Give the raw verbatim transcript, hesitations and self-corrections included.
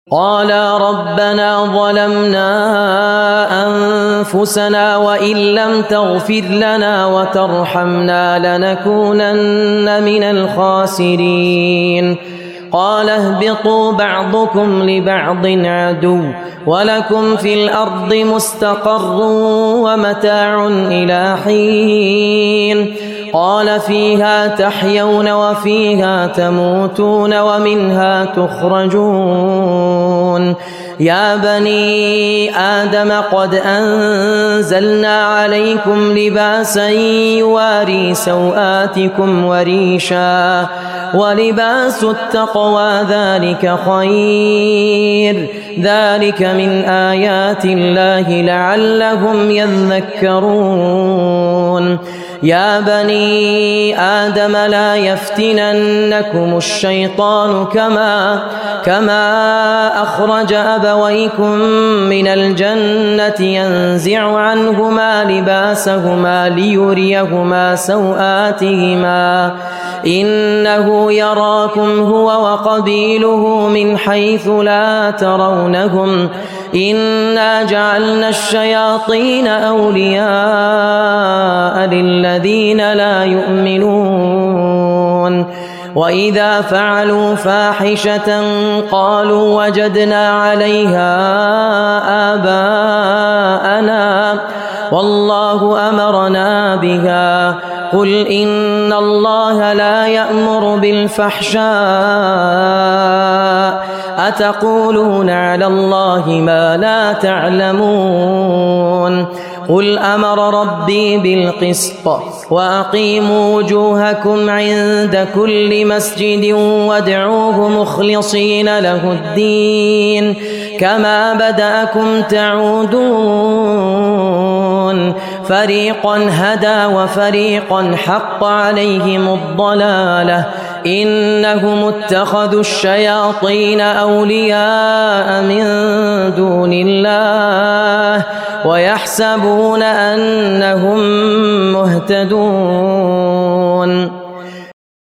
قالا ربنا ظلمنا أنفسنا وإن لم تغفر لنا وترحمنا لنكونن من الخاسرين قال اهبطوا بعضكم لبعض عدو ولكم في الأرض مستقر ومتاع إلى حين قال فيها تحيون وفيها تموتون ومنها تخرجون يا بني آدم قد أنزلنا عليكم لباسا يواري سوآتكم وريشا ولباس التقوى ذلك خير ذلك من آيات الله لعلهم يذكرون يا بني آدم لا يفتننكم الشيطان كما كما أخرج أبويكم من الجنة ينزع عنهما لباسهما ليريهما سوآتهما إنه يراكم هو وقبيله من حيث لا ترونهم إنا جعلنا الشياطين أولياء للذين لا يؤمنون وإذا فعلوا فاحشة قالوا وجدنا عليها آباءنا والله أمرنا بها قل إن الله لا يأمر بالفحشاء أتقولون على الله ما لا تعلمون قل أمر ربي بالقسط وأقيموا وجوهكم عند كل مسجد وادعوه مخلصين له الدين كما بدأكم تعودون فريقا هدى وفريقا حق عليهم الضلالة إنهم اتخذوا الشياطين أولياء من دون الله ويحسبون أنهم مهتدون